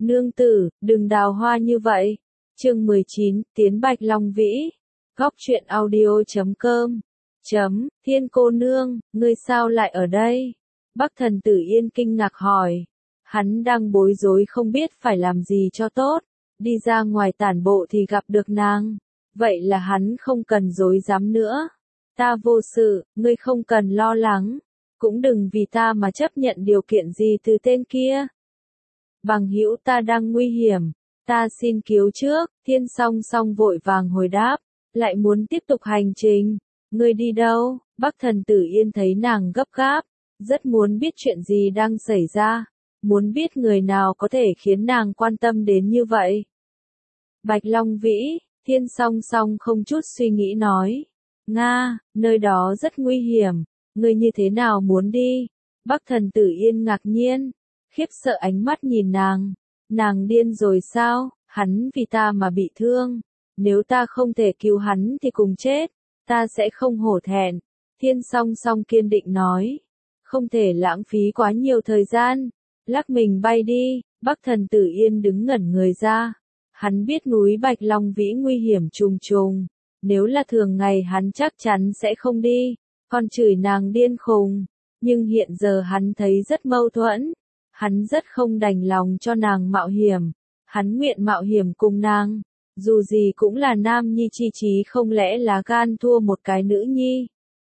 Nương tử, đừng đào hoa như vậy. Chương 19, Tiến Bạch Long Vĩ. Góc truyện audio.com. Thiên cô nương, ngươi sao lại ở đây? Bắc Thần Tử Yên kinh ngạc hỏi. Hắn đang bối rối không biết phải làm gì cho tốt. Đi ra ngoài tản bộ thì gặp được nàng. Vậy là hắn không cần rối rắm nữa. Ta vô sự, ngươi không cần lo lắng. Cũng đừng vì ta mà chấp nhận điều kiện gì từ tên kia. Bằng hữu ta đang nguy hiểm. Ta xin cứu trước. Thiên Song Song vội vàng hồi đáp. Lại muốn tiếp tục hành trình. Ngươi đi đâu? Bắc Thần Tử Yên thấy nàng gấp gáp. Rất muốn biết chuyện gì đang xảy ra. Muốn biết người nào có thể khiến nàng quan tâm đến như vậy. Bạch Long Vĩ. Thiên Song Song không chút suy nghĩ nói. Nga, nơi đó rất nguy hiểm. Ngươi như thế nào muốn đi? Bắc Thần Tử Yên ngạc nhiên. Khiếp sợ ánh mắt nhìn nàng. Nàng điên rồi sao? Hắn vì ta mà bị thương. Nếu ta không thể cứu hắn thì cùng chết. Ta sẽ không hổ thẹn. Thiên Song Song kiên định nói. Không thể lãng phí quá nhiều thời gian. Lắc mình bay đi. Bắc Thần Tử Yên đứng ngẩn người ra. Hắn biết núi Bạch Long Vĩ nguy hiểm trùng trùng. Nếu là thường ngày hắn chắc chắn sẽ không đi. Còn chửi nàng điên khùng. Nhưng hiện giờ hắn thấy rất mâu thuẫn. Hắn rất không đành lòng cho nàng mạo hiểm. Hắn nguyện mạo hiểm cùng nàng. Dù gì cũng là nam nhi chi trí, không lẽ lá gan thua một cái nữ nhi.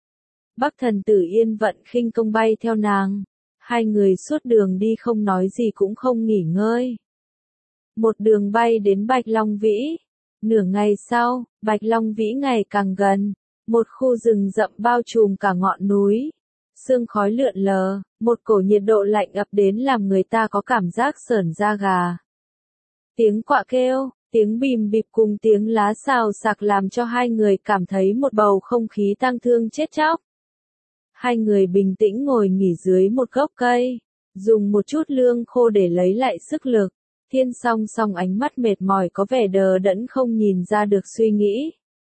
Bắc Thần Tử Yên vận khinh công bay theo nàng. Hai người suốt đường đi không nói gì cũng không nghỉ ngơi. Một đường bay đến Bạch Long Vĩ. Nửa ngày sau, Bạch Long Vĩ ngày càng gần. Một khu rừng rậm bao trùm cả ngọn núi. Sương khói lượn lờ, một cổ nhiệt độ lạnh ập đến làm người ta có cảm giác sởn da gà. Tiếng quạ kêu, tiếng bìm bịp cùng tiếng lá xào xạc làm cho hai người cảm thấy một bầu không khí tang thương chết chóc. Hai người bình tĩnh ngồi nghỉ dưới một gốc cây, dùng một chút lương khô để lấy lại sức lực. Thiên Song Song ánh mắt mệt mỏi có vẻ đờ đẫn không nhìn ra được suy nghĩ.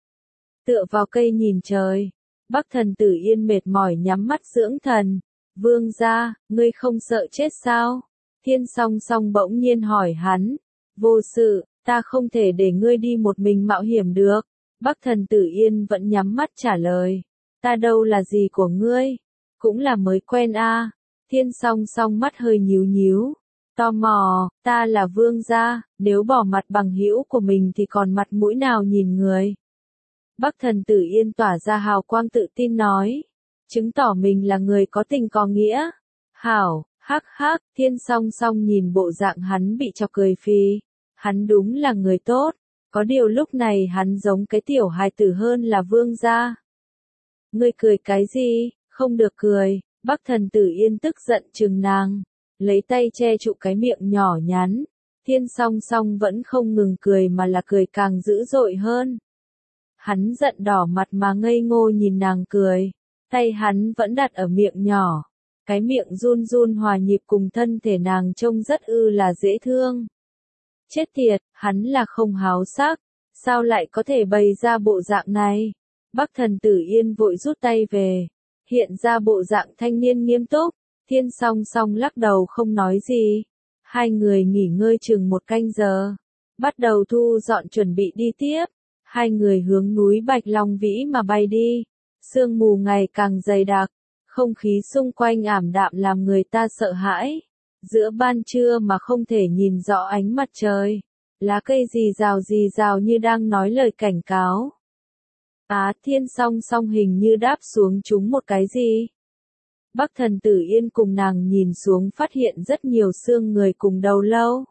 Tựa vào cây nhìn trời. Bắc Thần Tử Yên mệt mỏi nhắm mắt dưỡng thần. Vương gia, ngươi không sợ chết sao? Thiên Song Song bỗng nhiên hỏi hắn. Vô sự, ta không thể để ngươi đi một mình mạo hiểm được. Bắc Thần Tử Yên vẫn nhắm mắt trả lời. Ta đâu là gì của ngươi? Cũng là mới quen a. Thiên Song Song mắt hơi nhíu nhíu. Tò mò, ta là vương gia, nếu bỏ mặt bằng hữu của mình thì còn mặt mũi nào nhìn người? Bắc Thần Tử Yên tỏa ra hào quang tự tin nói. Chứng tỏ mình là người có tình có nghĩa. Hảo, hắc hắc, Thiên Song Song nhìn bộ dạng hắn bị chọc cười phì. Hắn đúng là người tốt. Có điều lúc này hắn giống cái tiểu hài tử hơn là vương gia. Ngươi cười cái gì? Không được cười. Bắc Thần Tử Yên tức giận trừng nàng. Lấy tay che trụ cái miệng nhỏ nhắn. Thiên Song Song vẫn không ngừng cười mà là cười càng dữ dội hơn. Hắn giận đỏ mặt mà ngây ngô nhìn nàng cười. Tay hắn vẫn đặt ở miệng nhỏ. Cái miệng run run hòa nhịp cùng thân thể nàng trông rất là dễ thương. Chết tiệt, hắn là không háo sắc. Sao lại có thể bày ra bộ dạng này? Bắc Thần Tử Yên vội rút tay về. Hiện ra bộ dạng thanh niên nghiêm túc. Thiên Song Song lắc đầu không nói gì. Hai người nghỉ ngơi chừng một canh giờ. Bắt đầu thu dọn chuẩn bị đi tiếp. Hai người hướng núi Bạch Long Vĩ mà bay đi. Sương mù ngày càng dày đặc. Không khí xung quanh ảm đạm làm người ta sợ hãi. Giữa ban trưa mà không thể nhìn rõ ánh mặt trời. Lá cây rì rào như đang nói lời cảnh cáo. Thiên Song Song hình như đáp xuống chúng một cái gì. Bắc Thần Tử Yên cùng nàng nhìn xuống phát hiện rất nhiều xương người cùng đầu lâu.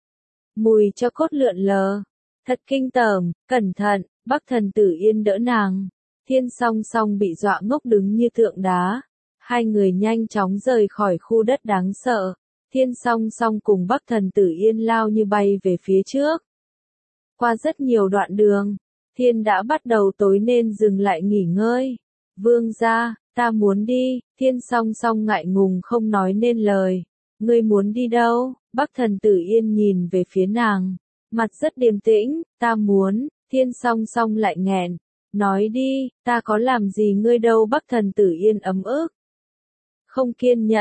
Mùi cho cốt lượn lờ. Thật kinh tởm, cẩn thận, Bắc Thần Tử Yên đỡ nàng. Thiên Song Song bị dọa ngốc đứng như tượng đá. Hai người nhanh chóng rời khỏi khu đất đáng sợ. Thiên Song Song cùng Bắc Thần Tử Yên lao như bay về phía trước. Qua rất nhiều đoạn đường, thiên đã bắt đầu tối nên dừng lại nghỉ ngơi. Vương gia, ta muốn đi. Thiên Song Song ngại ngùng không nói nên lời. Ngươi muốn đi đâu? Bắc Thần Tử Yên nhìn về phía nàng. Mặt rất điềm tĩnh. Ta muốn. Thiên Song Song lại nghẹn. Nói đi, ta có làm gì ngươi đâu. Bắc Thần Tử Yên ấm ức. Không kiên nhẫn.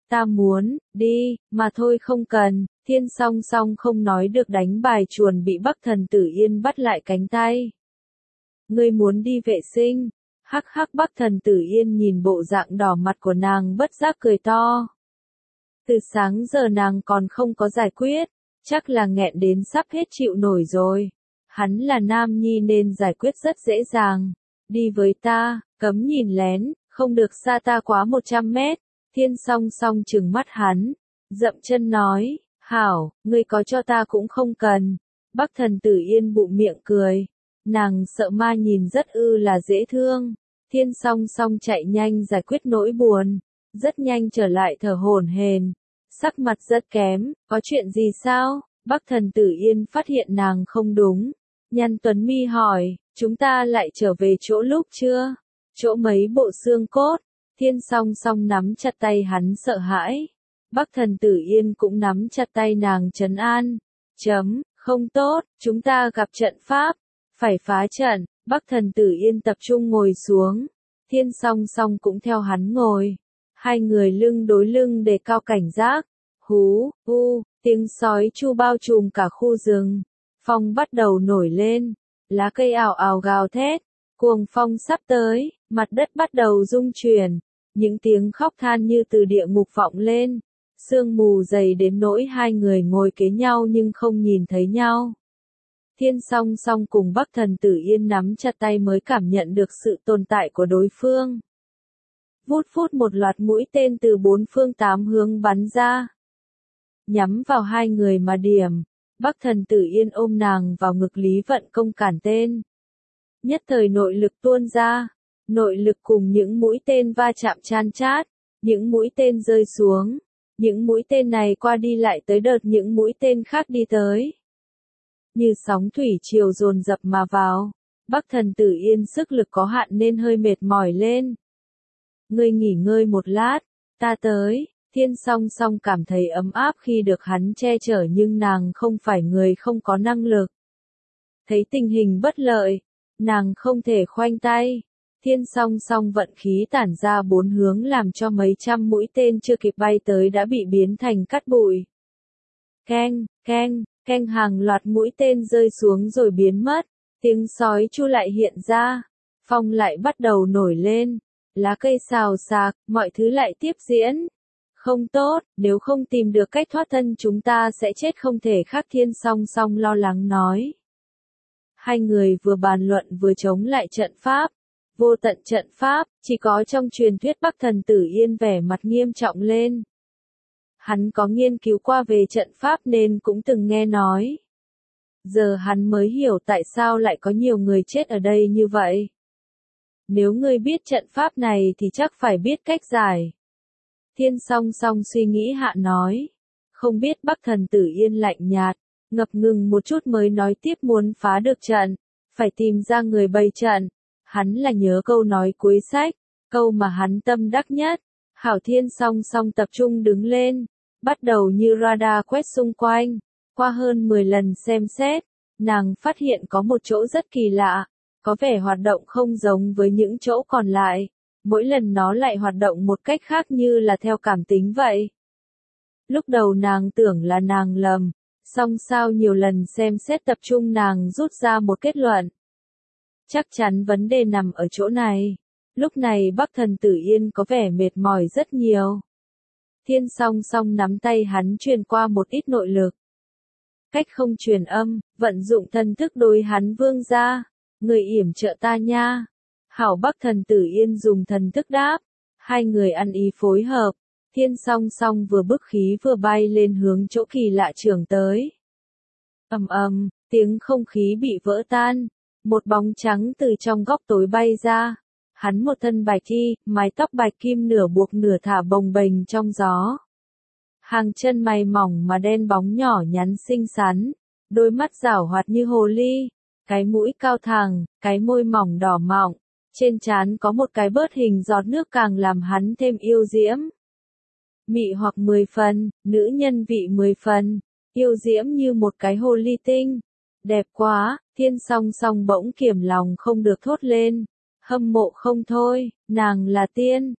Ta muốn, đi, mà thôi không cần, Thiên Song Song không nói được đánh bài chuồn bị Bắc Thần Tử Yên bắt lại cánh tay. Ngươi muốn đi vệ sinh? Hắc hắc Bắc Thần Tử Yên nhìn bộ dạng đỏ mặt của nàng bất giác cười to. Từ sáng giờ nàng còn không có giải quyết, chắc là nghẹn đến sắp hết chịu nổi rồi. Hắn là nam nhi nên giải quyết rất dễ dàng. Đi với ta, cấm nhìn lén, không được xa ta quá 100 mét. Thiên Song Song trừng mắt hắn, dậm chân nói, hảo, ngươi có cho ta cũng không cần. Bắc Thần Tử Yên bụng miệng cười, nàng sợ ma nhìn rất là dễ thương. Thiên Song Song chạy nhanh giải quyết nỗi buồn, rất nhanh trở lại thở hổn hển, sắc mặt rất kém, có chuyện gì sao? Bắc Thần Tử Yên phát hiện nàng không đúng, nhăn tuấn mi hỏi, chúng ta lại trở về chỗ lúc chưa? Chỗ mấy bộ xương cốt? Thiên Song Song nắm chặt tay hắn sợ hãi. Bắc Thần Tử Yên cũng nắm chặt tay nàng trấn an. Không tốt, chúng ta gặp trận pháp, phải phá trận. Bắc Thần Tử Yên tập trung ngồi xuống. Thiên Song Song cũng theo hắn ngồi. Hai người lưng đối lưng đề cao cảnh giác. Hú, hu, tiếng sói chu bao trùm cả khu rừng. Phong bắt đầu nổi lên. Lá cây ào ào gào thét. Cuồng phong sắp tới, mặt đất bắt đầu rung chuyển. Những tiếng khóc than như từ địa ngục vọng lên. Sương mù dày đến nỗi hai người ngồi kế nhau nhưng không nhìn thấy nhau. Thiên Song Song cùng Bắc Thần Tử Yên nắm chặt tay mới cảm nhận được sự tồn tại của đối phương. Vút phút một loạt mũi tên từ bốn phương tám hướng bắn ra. Nhắm vào hai người mà điểm. Bắc Thần Tử Yên ôm nàng vào ngực Lý Vận Công cản tên. Nhất thời nội lực tuôn ra. Nội lực cùng những mũi tên va chạm chan chát. Những mũi tên rơi xuống. Những mũi tên này qua đi lại tới đợt những mũi tên khác đi tới. Như sóng thủy triều dồn dập mà vào. Bắc Thần Tử Yên sức lực có hạn nên hơi mệt mỏi lên. Ngươi nghỉ ngơi một lát, ta tới. Thiên Song Song cảm thấy ấm áp khi được hắn che chở nhưng nàng không phải người không có năng lực. Thấy tình hình bất lợi, nàng không thể khoanh tay. Thiên Song Song vận khí tản ra bốn hướng làm cho mấy trăm mũi tên chưa kịp bay tới đã bị biến thành cát bụi. Keng, keng, keng hàng loạt mũi tên rơi xuống rồi biến mất. Tiếng sói chu lại hiện ra. Phong lại bắt đầu nổi lên. Lá cây xào xạc, mọi thứ lại tiếp diễn. Không tốt, nếu không tìm được cách thoát thân chúng ta sẽ chết không thể khác. Thiên Song Song lo lắng nói. Hai người vừa bàn luận vừa chống lại trận pháp. Vô tận trận pháp, chỉ có trong truyền thuyết Bắc Thần Tử Yên vẻ mặt nghiêm trọng lên. Hắn có nghiên cứu qua về trận pháp nên cũng từng nghe nói. Giờ hắn mới hiểu tại sao lại có nhiều người chết ở đây như vậy. Nếu ngươi biết trận pháp này thì chắc phải biết cách giải. Thiên Song Song suy nghĩ hạ nói. Không biết Bắc Thần Tử Yên lạnh nhạt, ngập ngừng một chút mới nói tiếp muốn phá được trận, phải tìm ra người bày trận. Hắn là nhớ câu nói cuối sách, câu mà hắn tâm đắc nhất. Hảo Thiên Song Song tập trung đứng lên, bắt đầu như radar quét xung quanh. Qua hơn 10 lần xem xét, nàng phát hiện có một chỗ rất kỳ lạ, có vẻ hoạt động không giống với những chỗ còn lại. Mỗi lần nó lại hoạt động một cách khác như là theo cảm tính vậy. Lúc đầu nàng tưởng là nàng lầm, song sau nhiều lần xem xét tập trung nàng rút ra một kết luận. Chắc chắn vấn đề nằm ở chỗ này. Lúc này Bắc Thần Tử Yên có vẻ mệt mỏi rất nhiều. Thiên Song Song nắm tay hắn truyền qua một ít nội lực. Cách không truyền âm, vận dụng thần thức đối hắn vương ra. Người yểm trợ ta nha. Hảo Bắc Thần Tử Yên dùng thần thức đáp. Hai người ăn ý phối hợp. Thiên Song Song vừa bức khí vừa bay lên hướng chỗ kỳ lạ trưởng tới. Ầm ầm, tiếng không khí bị vỡ tan. Một bóng trắng từ trong góc tối bay ra. Hắn một thân bạch y, mái tóc bạch kim nửa buộc nửa thả bồng bềnh trong gió. Hàng chân mày mỏng mà đen bóng nhỏ nhắn xinh xắn. Đôi mắt rảo hoạt như hồ ly. Cái mũi cao thẳng, cái môi mỏng đỏ mọng. Trên trán có một cái bớt hình giọt nước càng làm hắn thêm yêu diễm. Mị hoặc 10 phần, nữ nhân vị 10 phần. Yêu diễm như một cái hồ ly tinh. Đẹp quá, Thiên Song Song bỗng kiềm lòng không được thốt lên. Hâm mộ không thôi, nàng là tiên,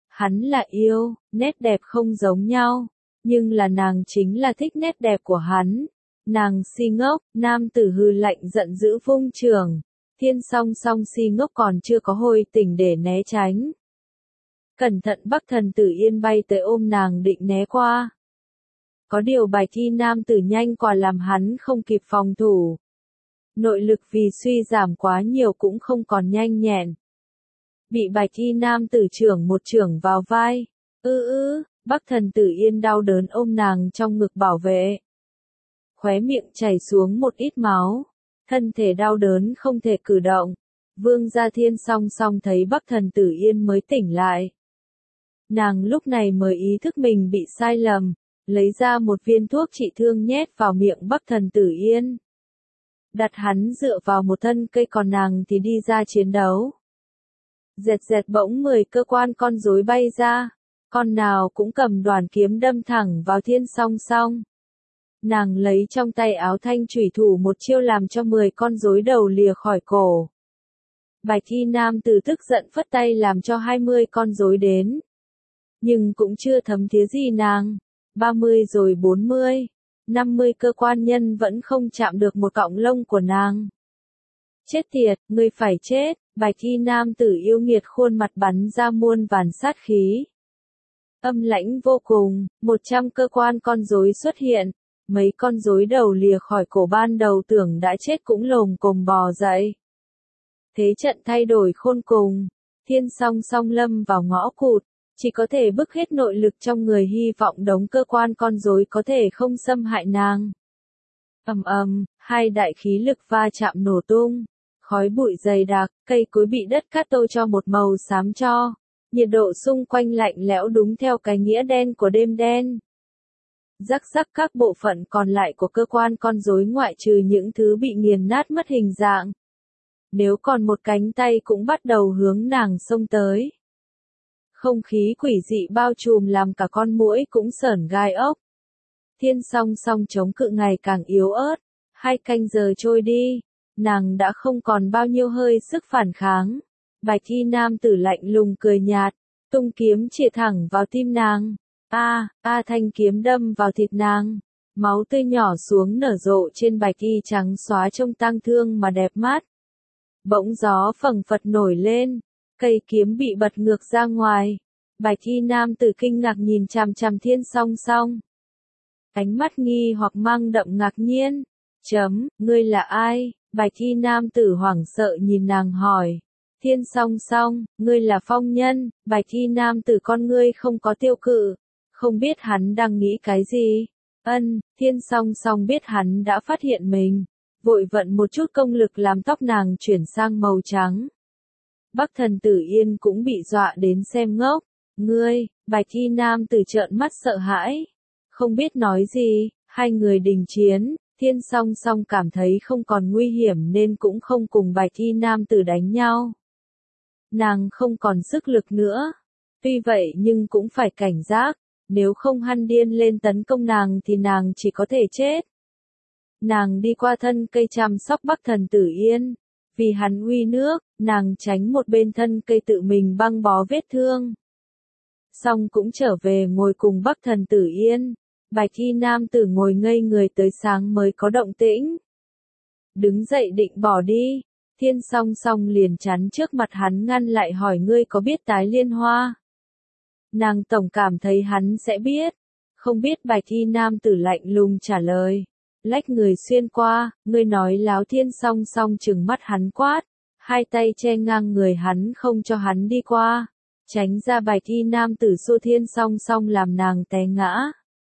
Hắn là yêu, nét đẹp không giống nhau, nhưng là nàng chính là thích nét đẹp của hắn. Nàng si ngốc, nam tử hừ lạnh giận dữ vung trường. Thiên song song si ngốc còn chưa có hồi tỉnh để né tránh. Cẩn thận Bắc Thần Tử Yên bay tới ôm nàng định né qua. Có điều Bạch Y nam tử nhanh qua làm hắn không kịp phòng thủ. Nội lực vì suy giảm quá nhiều cũng không còn nhanh nhẹn. Bị Bạch Y nam tử chưởng một chưởng vào vai. Bắc Thần Tử Yên đau đớn ôm nàng trong ngực bảo vệ. Khóe miệng chảy xuống một ít máu. Thân thể đau đớn không thể cử động. Vương Gia Thiên song song thấy Bắc Thần Tử Yên mới tỉnh lại. Nàng lúc này mới ý thức mình bị sai lầm, lấy ra một viên thuốc trị thương nhét vào miệng Bắc Thần Tử Yên. Đặt hắn dựa vào một thân cây còn nàng thì đi ra chiến đấu. Dẹt dẹt bỗng 10 cơ quan con rối bay ra, con nào cũng cầm đoàn kiếm đâm thẳng vào Thiên song song. Nàng lấy trong tay áo thanh chủy thủ một chiêu làm cho 10 con rối đầu lìa khỏi cổ. Bạch Y nam tử tức giận phất tay làm cho 20 con rối đến. Nhưng cũng chưa thấm thía gì nàng. 30 rồi 40, 50 cơ quan nhân vẫn không chạm được một cọng lông của nàng. Chết tiệt, ngươi phải chết, Bạch Y nam tử yêu nghiệt khuôn mặt bắn ra muôn vàn sát khí. Âm lãnh vô cùng, 100 cơ quan con rối xuất hiện, mấy con rối đầu lìa khỏi cổ ban đầu tưởng đã chết cũng lồm cồm bò dậy. Thế trận thay đổi khôn cùng, Thiên song song lâm vào ngõ cụt. Chỉ có thể bức hết nội lực trong người hy vọng đống cơ quan con rối có thể không xâm hại nàng. Hai đại khí lực va chạm nổ tung. Khói bụi dày đặc, cây cối bị đất cát tô cho một màu xám cho. Nhiệt độ xung quanh lạnh lẽo đúng theo cái nghĩa đen của đêm đen. Rắc rắc các bộ phận còn lại của cơ quan con rối ngoại trừ những thứ bị nghiền nát mất hình dạng. Nếu còn một cánh tay cũng bắt đầu hướng nàng xông tới. Không khí quỷ dị bao trùm làm cả con muỗi cũng sởn gai ốc. Thiên song song chống cự ngày càng yếu ớt. 2 canh giờ trôi đi, nàng đã không còn bao nhiêu hơi sức phản kháng. Bạch Y nam tử lạnh lùng cười nhạt, tung kiếm chĩa thẳng vào tim nàng. Thanh kiếm đâm vào thịt nàng. Máu tươi nhỏ xuống nở rộ trên Bạch Y trắng xóa trông tang thương mà đẹp mắt. Bỗng gió phẩng phật nổi lên. Cây kiếm bị bật ngược ra ngoài. Bạch Y nam tử kinh ngạc nhìn chằm chằm Thiên song song. Ánh mắt nghi hoặc mang đậm ngạc nhiên. Ngươi là ai? Bạch Y nam tử hoảng sợ nhìn nàng hỏi. Thiên song song, ngươi là phong nhân. Bạch Y nam tử con ngươi không có tiêu cự. Không biết hắn đang nghĩ cái gì. Thiên song song biết hắn đã phát hiện mình. Vội vận một chút công lực làm tóc nàng chuyển sang màu trắng. Bắc Thần Tử Yên cũng bị dọa đến xem ngốc. Ngươi, Bạch Y nam tử trợn mắt sợ hãi. Không biết nói gì, hai người đình chiến, Thiên song song cảm thấy không còn nguy hiểm nên cũng không cùng Bạch Y nam tử đánh nhau. Nàng không còn sức lực nữa. Tuy vậy nhưng cũng phải cảnh giác, nếu không hắn điên lên tấn công nàng thì nàng chỉ có thể chết. Nàng đi qua thân cây chăm sóc Bắc Thần Tử Yên. Vì hắn uy nước, nàng tránh một bên thân cây tự mình băng bó vết thương. Xong cũng trở về ngồi cùng Bắc Thần Tử Yên. Bạch Y nam tử ngồi ngây người tới sáng mới có động tĩnh. Đứng dậy định bỏ đi. Thiên song song liền chắn trước mặt hắn ngăn lại hỏi ngươi có biết Tái Liên Hoa? Nàng tổng cảm thấy hắn sẽ biết. Không biết Bạch Y nam tử lạnh lùng trả lời. Lách người xuyên qua, ngươi nói láo. Thiên song song trừng mắt hắn quát. Hai tay che ngang người hắn không cho hắn đi qua. Tránh ra. Bạch Y nam tử xô Thiên song song làm nàng té ngã.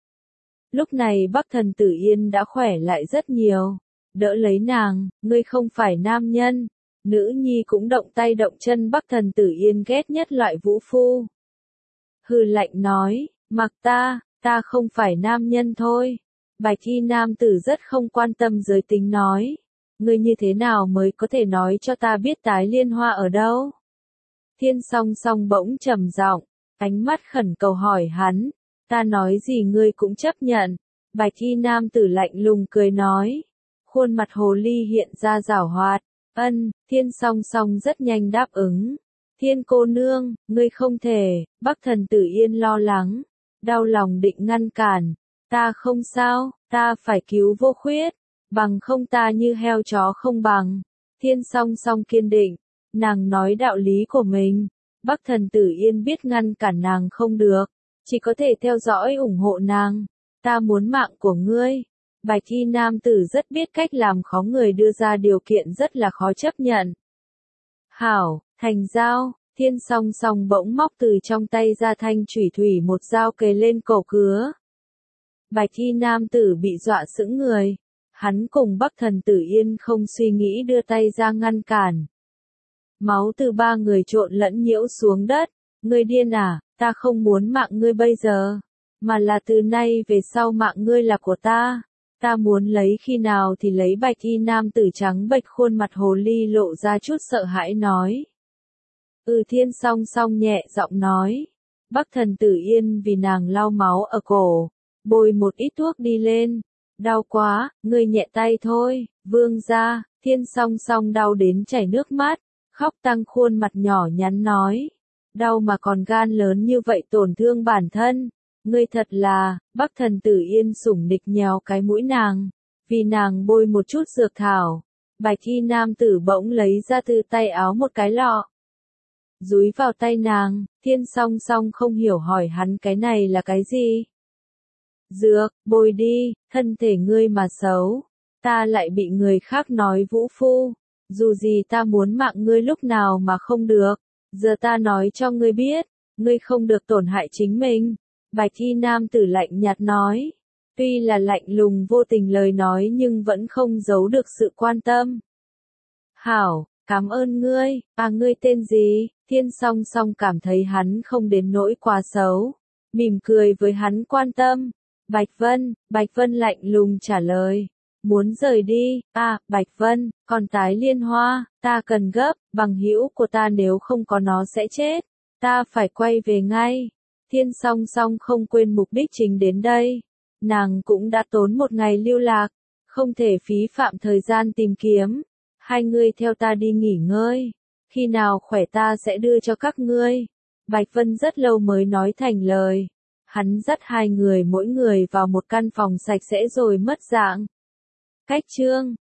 Lúc này Bắc Thần Tử Yên đã khỏe lại rất nhiều. Đỡ lấy nàng, ngươi không phải nam nhân. Nữ nhi cũng động tay động chân. Bắc Thần Tử Yên ghét nhất loại vũ phu. Hừ lạnh nói, mặc ta không phải nam nhân thôi. Bạch Y nam tử rất không quan tâm giới tính nói. Ngươi như thế nào mới có thể nói cho ta biết Tái Liên Hoa ở đâu? Thiên song song bỗng trầm giọng, ánh mắt khẩn cầu hỏi hắn. Ta nói gì ngươi cũng chấp nhận. Bạch Y nam tử lạnh lùng cười nói. Khuôn mặt hồ ly hiện ra giảo hoạt. Thiên song song rất nhanh đáp ứng. Thiên cô nương, ngươi không thể, Bắc Thần Tử Yên lo lắng, đau lòng định ngăn cản. Ta không sao, ta phải cứu Vô Khuyết, bằng không ta như heo chó không bằng. Thiên Song Song kiên định, nàng nói đạo lý của mình. Bắc Thần Tử Yên biết ngăn cản nàng không được, chỉ có thể theo dõi ủng hộ nàng. Ta muốn mạng của ngươi. Bạch y nam tử rất biết cách làm khó người, đưa ra điều kiện rất là khó chấp nhận. Hảo, thành giao. Thiên Song Song bỗng móc từ trong tay ra thanh chủy thủy một dao kề lên cổ cứa. Bạch y nam tử bị dọa sững người. Hắn cùng Bắc Thần Tử Yên không suy nghĩ đưa tay ra ngăn cản. Máu từ ba người trộn lẫn nhiễu xuống đất. Ngươi điên à, ta không muốn mạng ngươi bây giờ, mà là từ nay về sau mạng ngươi là của ta. Ta muốn lấy khi nào thì lấy. Bạch y nam tử trắng bệch khuôn mặt hồ ly lộ ra chút sợ hãi nói. Thiên Song Song nhẹ giọng nói. Bắc Thần Tử Yên vì nàng lau máu ở cổ, bôi một ít thuốc đi lên. Đau quá, ngươi nhẹ tay thôi, vương gia. Thiên Song Song đau đến chảy nước mắt, khóc tăng khuôn mặt nhỏ nhắn nói. Đau mà còn gan lớn như vậy tổn thương bản thân. Ngươi thật là. Bắc Thần Tử Yên sủng nịch nhéo cái mũi nàng, vì nàng bôi một chút dược thảo. Bạch y nam tử bỗng lấy ra từ tay áo một cái lọ, dúi vào tay nàng. Thiên Song Song không hiểu hỏi hắn cái này là cái gì. Dược, bôi đi, thân thể ngươi mà xấu, ta lại bị người khác nói vũ phu. Dù gì ta muốn mạng ngươi lúc nào mà không được. Giờ ta nói cho ngươi biết, ngươi không được tổn hại chính mình. Bạch y nam tử lạnh nhạt nói. Tuy là lạnh lùng vô tình lời nói nhưng vẫn không giấu được sự quan tâm. Hảo, cảm ơn ngươi. Ngươi tên gì? Thiên Song Song cảm thấy hắn không đến nỗi quá xấu, mỉm cười với hắn quan tâm. Bạch Vân. Bạch Vân lạnh lùng trả lời. Muốn rời đi. Bạch Vân, còn tái liên hoa, ta cần gấp, bằng hữu của ta nếu không có nó sẽ chết. Ta phải quay về ngay. Thiên Song Song không quên mục đích chính đến đây. Nàng cũng đã tốn một ngày lưu lạc, không thể phí phạm thời gian tìm kiếm. Hai ngươi theo ta đi nghỉ ngơi, khi nào khỏe ta sẽ đưa cho các ngươi. Bạch Vân rất lâu mới nói thành lời. Hắn dắt hai người mỗi người vào một căn phòng sạch sẽ rồi mất dạng. Cách chương